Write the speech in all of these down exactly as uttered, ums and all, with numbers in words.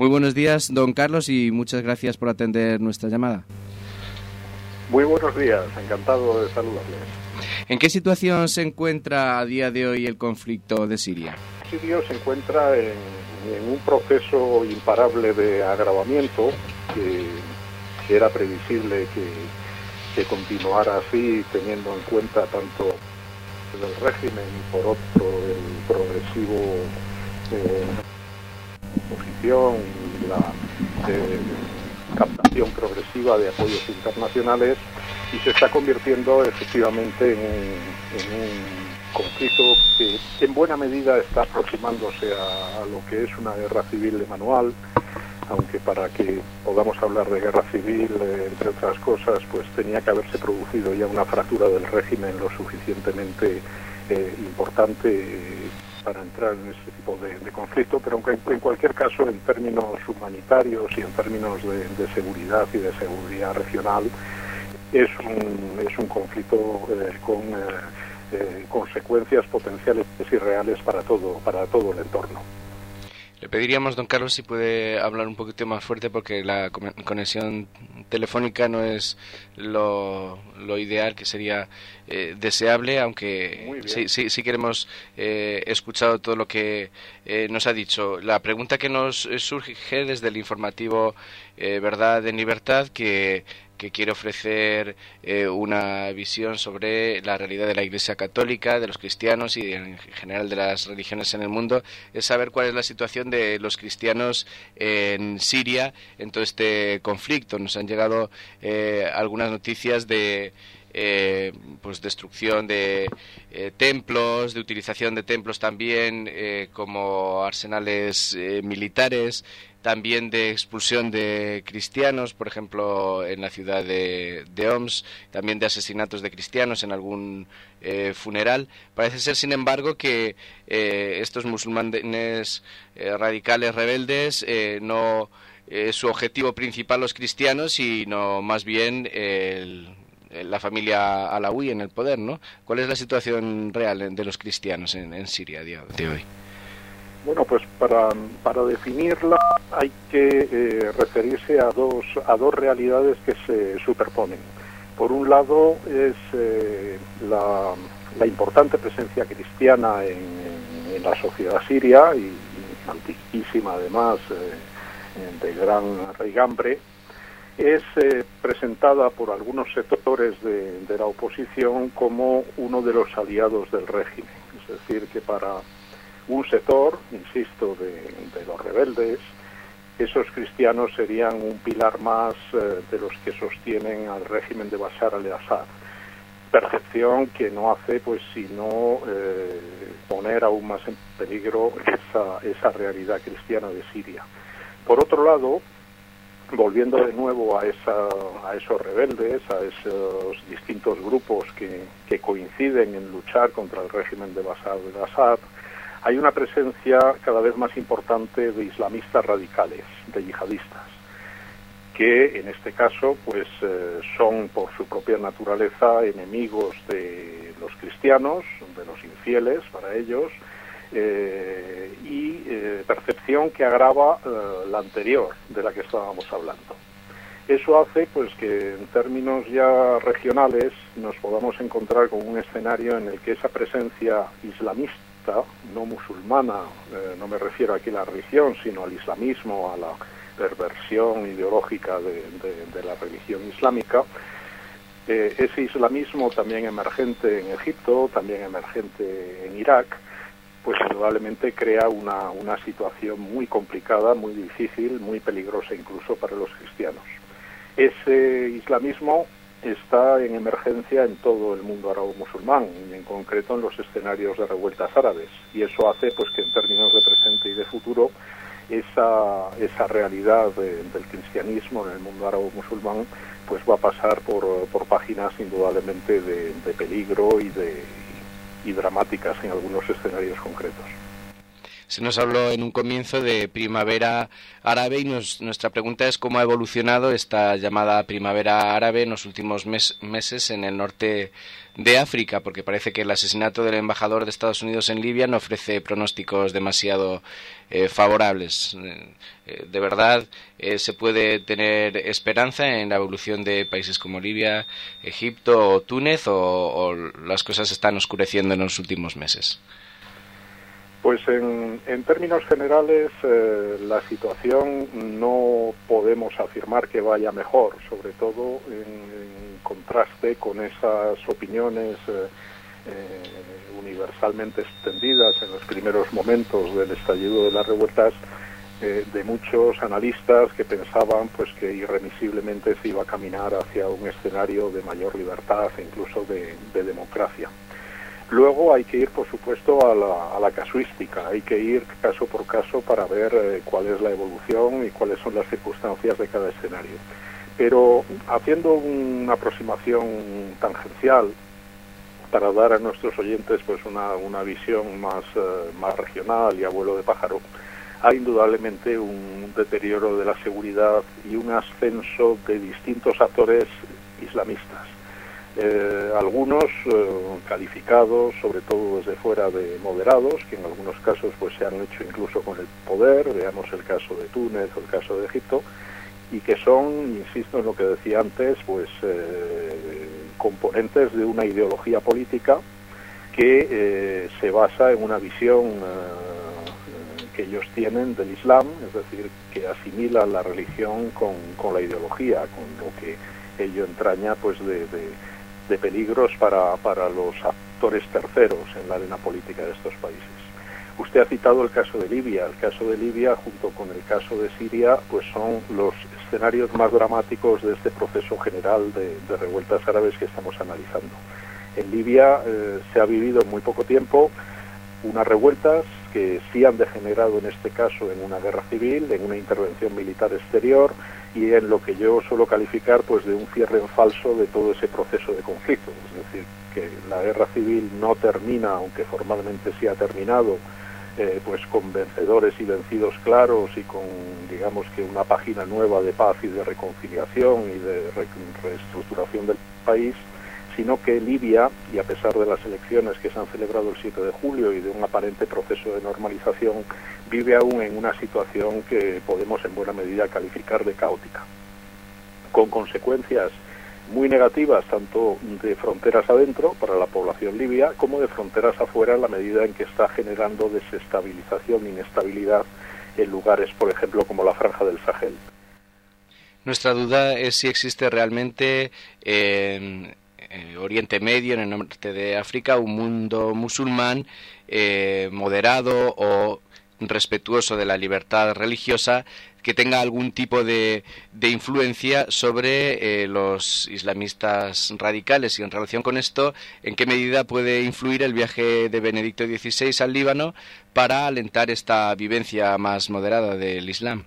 Muy buenos días, don Carlos, y muchas gracias por atender nuestra llamada. Muy buenos días, encantado de saludarles. ¿En qué situación se encuentra a día de hoy el conflicto de Siria? Siria se encuentra en, en un proceso imparable de agravamiento que, que era previsible que, que continuara así, teniendo en cuenta tanto el régimen y por otro el progresivo eh, oposición y la eh, captación progresiva de apoyos internacionales, y se está convirtiendo efectivamente en un, en un conflicto que en buena medida está aproximándose a, a lo que es una guerra civil de manual, aunque para que podamos hablar de guerra civil, eh, entre otras cosas, pues tenía que haberse producido ya una fractura del régimen lo suficientemente eh, importante eh, para entrar en ese tipo de, de conflicto, pero aunque en cualquier caso, en términos humanitarios y en términos de, de seguridad y de seguridad regional, es un, es un conflicto eh, con eh, eh, consecuencias potenciales y reales para todo, para todo el entorno. Le pediríamos, don Carlos, si puede hablar un poquito más fuerte, porque la conexión telefónica no es lo, lo ideal, que sería eh, deseable, aunque sí, sí, sí queremos eh, escuchar todo lo que eh, nos ha dicho. La pregunta que nos surge desde el informativo eh, Verdad en Libertad, que que quiere ofrecer eh, una visión sobre la realidad de la Iglesia Católica, de los cristianos y en general de las religiones en el mundo, es saber cuál es la situación de los cristianos en Siria en todo este conflicto. Nos han llegado eh, algunas noticias de Eh, pues destrucción de eh, templos, de utilización de templos también eh, como arsenales eh, militares, también de expulsión de cristianos, por ejemplo en la ciudad de, de Homs, también de asesinatos de cristianos en algún eh, funeral. Parece ser, sin embargo, que eh, estos musulmanes eh, radicales rebeldes eh, no eh, su objetivo principal los cristianos, sino más bien el la familia alauí en el poder, ¿no? ¿Cuál es la situación real de los cristianos en, en Siria a día de hoy? Bueno, pues para, para definirla hay que eh, referirse a dos, a dos realidades que se superponen. Por un lado es eh, la, la importante presencia cristiana en, en la sociedad siria, y, y antiquísima además, eh, de gran raigambre. Es eh, presentada por algunos sectores de, de la oposición como uno de los aliados del régimen. Es decir, que para un sector, insisto, de, de los rebeldes, esos cristianos serían un pilar más eh, de los que sostienen al régimen de Bashar al-Assad. Percepción que no hace pues sino eh, poner aún más en peligro esa, esa realidad cristiana de Siria. Por otro lado, volviendo de nuevo a, esa, a esos rebeldes, a esos distintos grupos que, que coinciden en luchar contra el régimen de Bashar al-Assad, hay una presencia cada vez más importante de islamistas radicales, de yihadistas, que en este caso pues eh, son por su propia naturaleza enemigos de los cristianos, de los infieles para ellos, Eh, y eh, percepción que agrava eh, la anterior de la que estábamos hablando. Eso hace pues que en términos ya regionales nos podamos encontrar con un escenario en el que esa presencia islamista, no musulmana, eh, no me refiero aquí a la religión, sino al islamismo, a la perversión ideológica de, de, de la religión islámica, eh, ese islamismo también emergente en Egipto, también emergente en Irak, pues indudablemente crea una, una situación muy complicada, muy difícil, muy peligrosa incluso para los cristianos. Ese islamismo está en emergencia en todo el mundo árabe-musulmán, y en concreto en los escenarios de revueltas árabes, y eso hace pues que en términos de presente y de futuro esa, esa realidad de, del cristianismo en el mundo árabe-musulmán pues va a pasar por, por páginas indudablemente de, de peligro y de y dramáticas en algunos escenarios concretos. Se nos habló en un comienzo de primavera árabe y nos, nuestra pregunta es cómo ha evolucionado esta llamada primavera árabe en los últimos mes, meses en el norte de África, porque parece que el asesinato del embajador de Estados Unidos en Libia no ofrece pronósticos demasiado eh, favorables. Eh, ¿De verdad eh, se puede tener esperanza en la evolución de países como Libia, Egipto o Túnez, o, o las cosas se están oscureciendo en los últimos meses? Pues en, en términos generales eh, la situación no podemos afirmar que vaya mejor, sobre todo en, en contraste con esas opiniones eh, eh, universalmente extendidas en los primeros momentos del estallido de las revueltas eh, de muchos analistas que pensaban pues que irremisiblemente se iba a caminar hacia un escenario de mayor libertad e incluso de, de democracia. Luego hay que ir, por supuesto, a la, a la casuística, hay que ir caso por caso para ver eh, cuál es la evolución y cuáles son las circunstancias de cada escenario. Pero haciendo una aproximación tangencial para dar a nuestros oyentes pues una, una visión más, eh, más regional y a vuelo de pájaro, hay indudablemente un deterioro de la seguridad y un ascenso de distintos actores islamistas. Eh, algunos eh, calificados sobre todo desde fuera de moderados, que en algunos casos pues se han hecho incluso con el poder, veamos el caso de Túnez o el caso de Egipto, y que son, insisto en lo que decía antes, pues eh, componentes de una ideología política que eh, se basa en una visión eh, que ellos tienen del Islam, es decir, que asimilan la religión con, con la ideología, con lo que ello entraña pues de, de de peligros para, para los actores terceros en la arena política de estos países. Usted ha citado el caso de Libia. El caso de Libia, junto con el caso de Siria, pues son los escenarios más dramáticos de este proceso general de, de revueltas árabes que estamos analizando. En Libia eh, se ha vivido en muy poco tiempo unas revueltas que sí han degenerado en este caso en una guerra civil, en una intervención militar exterior, y en lo que yo suelo calificar pues de un cierre en falso de todo ese proceso de conflicto. Es decir, que la guerra civil no termina, aunque formalmente sí ha terminado, eh, pues con vencedores y vencidos claros y con, digamos que una página nueva de paz y de reconciliación y de re reestructuración del país, sino que Libia, y a pesar de las elecciones que se han celebrado el siete de julio y de un aparente proceso de normalización, vive aún en una situación que podemos en buena medida calificar de caótica, con consecuencias muy negativas tanto de fronteras adentro para la población libia como de fronteras afuera en la medida en que está generando desestabilización e inestabilidad en lugares, por ejemplo, como la Franja del Sahel. Nuestra duda es si existe realmente eh, en Oriente Medio, en el norte de África, un mundo musulmán eh, moderado o respetuoso de la libertad religiosa que tenga algún tipo de, de influencia sobre eh, los islamistas radicales. Y en relación con esto, ¿en qué medida puede influir el viaje de Benedicto dieciséis al Líbano para alentar esta vivencia más moderada del Islam?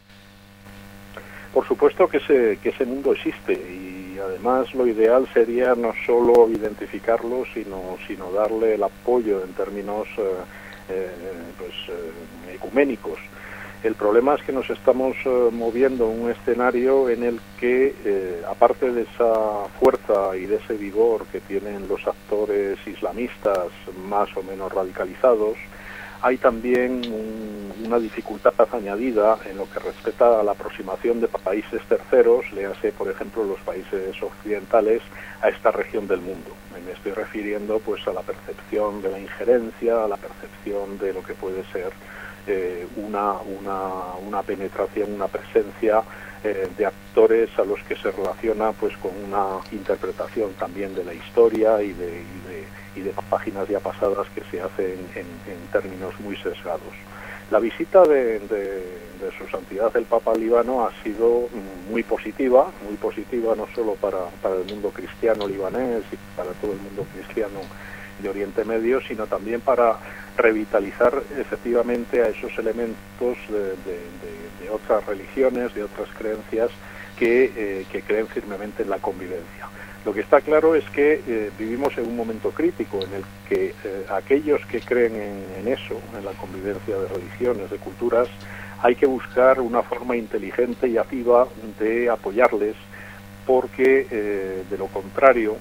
Por supuesto que ese, que ese mundo existe, y además lo ideal sería no solo identificarlo, sino, sino darle el apoyo en términos eh, eh, pues, eh, ecuménicos. El problema es que nos estamos eh, moviendo en un escenario en el que, eh, aparte de esa fuerza y de ese vigor que tienen los actores islamistas más o menos radicalizados, hay también un, una dificultad añadida en lo que respecta a la aproximación de países terceros, léase por ejemplo los países occidentales, a esta región del mundo. Me estoy refiriendo pues a la percepción de la injerencia, a la percepción de lo que puede ser eh, una, una, una penetración, una presencia eh, de actores a los que se relaciona pues con una interpretación también de la historia y de, y de y de páginas ya pasadas que se hacen en, en términos muy sesgados. La visita de, de, de su santidad el Papa al Líbano ha sido muy positiva, muy positiva no solo para, para el mundo cristiano libanés y para todo el mundo cristiano de Oriente Medio, sino también para revitalizar efectivamente a esos elementos de, de, de, de otras religiones, de otras creencias que, eh, que creen firmemente en la convivencia. Lo que está claro es que eh, vivimos en un momento crítico en el que eh, aquellos que creen en, en eso, en la convivencia de religiones, de culturas, hay que buscar una forma inteligente y activa de apoyarles, porque eh, de lo contrario,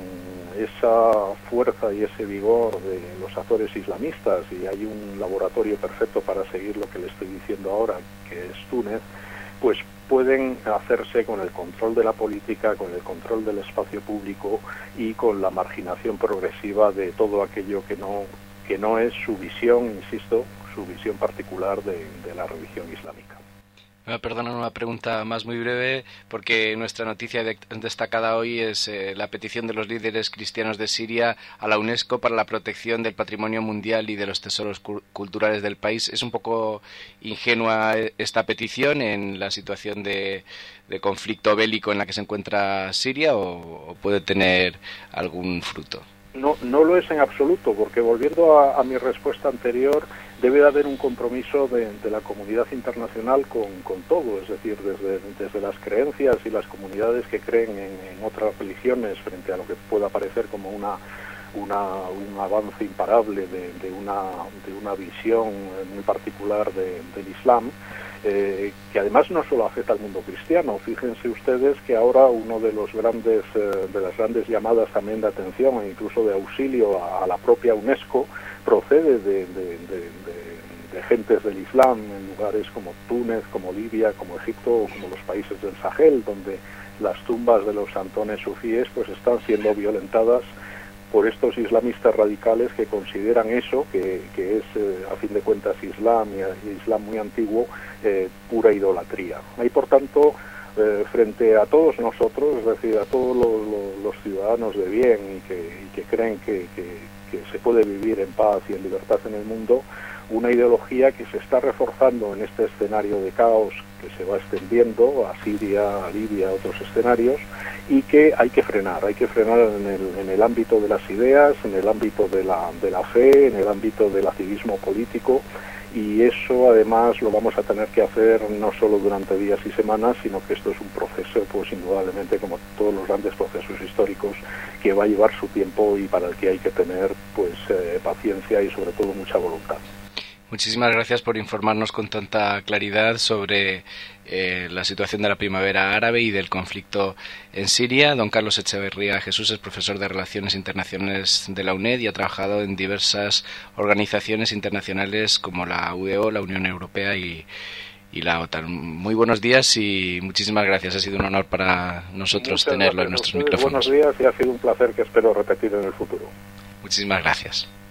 esa fuerza y ese vigor de los actores islamistas, y hay un laboratorio perfecto para seguir lo que le estoy diciendo ahora, que es Túnez, pues pueden hacerse con el control de la política, con el control del espacio público y con la marginación progresiva de todo aquello que no, que no es su visión, insisto, su visión particular de, de la religión islámica. Me perdonan una pregunta más muy breve, porque nuestra noticia de, destacada hoy es eh, la petición de los líderes cristianos de Siria a la UNESCO para la protección del patrimonio mundial y de los tesoros cu culturales del país. ¿Es un poco ingenua esta petición en la situación de, de conflicto bélico en la que se encuentra Siria, o, o puede tener algún fruto? No, no lo es en absoluto, porque volviendo a, a mi respuesta anterior, debe de haber un compromiso de, de la comunidad internacional con, con todo, es decir, desde, desde las creencias y las comunidades que creen en, en otras religiones frente a lo que pueda parecer como una, una un avance imparable de, de, una, de una visión muy particular de, del Islam, eh, que además no solo afecta al mundo cristiano. Fíjense ustedes que ahora uno de los grandes eh, de las grandes llamadas también de atención e incluso de auxilio a, a la propia UNESCO procede de, de, de, de, de gentes del Islam en lugares como Túnez, como Libia, como Egipto o como los países del Sahel, donde las tumbas de los santones sufíes pues están siendo violentadas por estos islamistas radicales que consideran eso, que, que es eh, a fin de cuentas Islam y Islam muy antiguo, eh, pura idolatría. Hay por tanto eh, frente a todos nosotros, es decir, a todos los, los, los ciudadanos de bien y que, y que creen que, que, que se puede vivir en paz y en libertad en el mundo, una ideología que se está reforzando en este escenario de caos que se va extendiendo a Siria, a Libia, a otros escenarios, y que hay que frenar, hay que frenar en el, en el ámbito de las ideas, en el ámbito de la, de la fe, en el ámbito del activismo político, y eso además lo vamos a tener que hacer no solo durante días y semanas, sino que esto es un proceso, pues indudablemente, como todos los grandes procesos históricos, que va a llevar su tiempo y para el que hay que tener pues eh, paciencia y sobre todo mucha voluntad. Muchísimas gracias por informarnos con tanta claridad sobre eh, la situación de la primavera árabe y del conflicto en Siria. Don Carlos Echeverría Jesús es profesor de Relaciones Internacionales de la UNED y ha trabajado en diversas organizaciones internacionales como la U E O, la Unión Europea y, y la OTAN. Muy buenos días y muchísimas gracias. Ha sido un honor para nosotros Muchas tenerlo gracias en nuestros a ustedes. micrófonos. Buenos días y ha sido un placer que espero repetir en el futuro. Muchísimas gracias.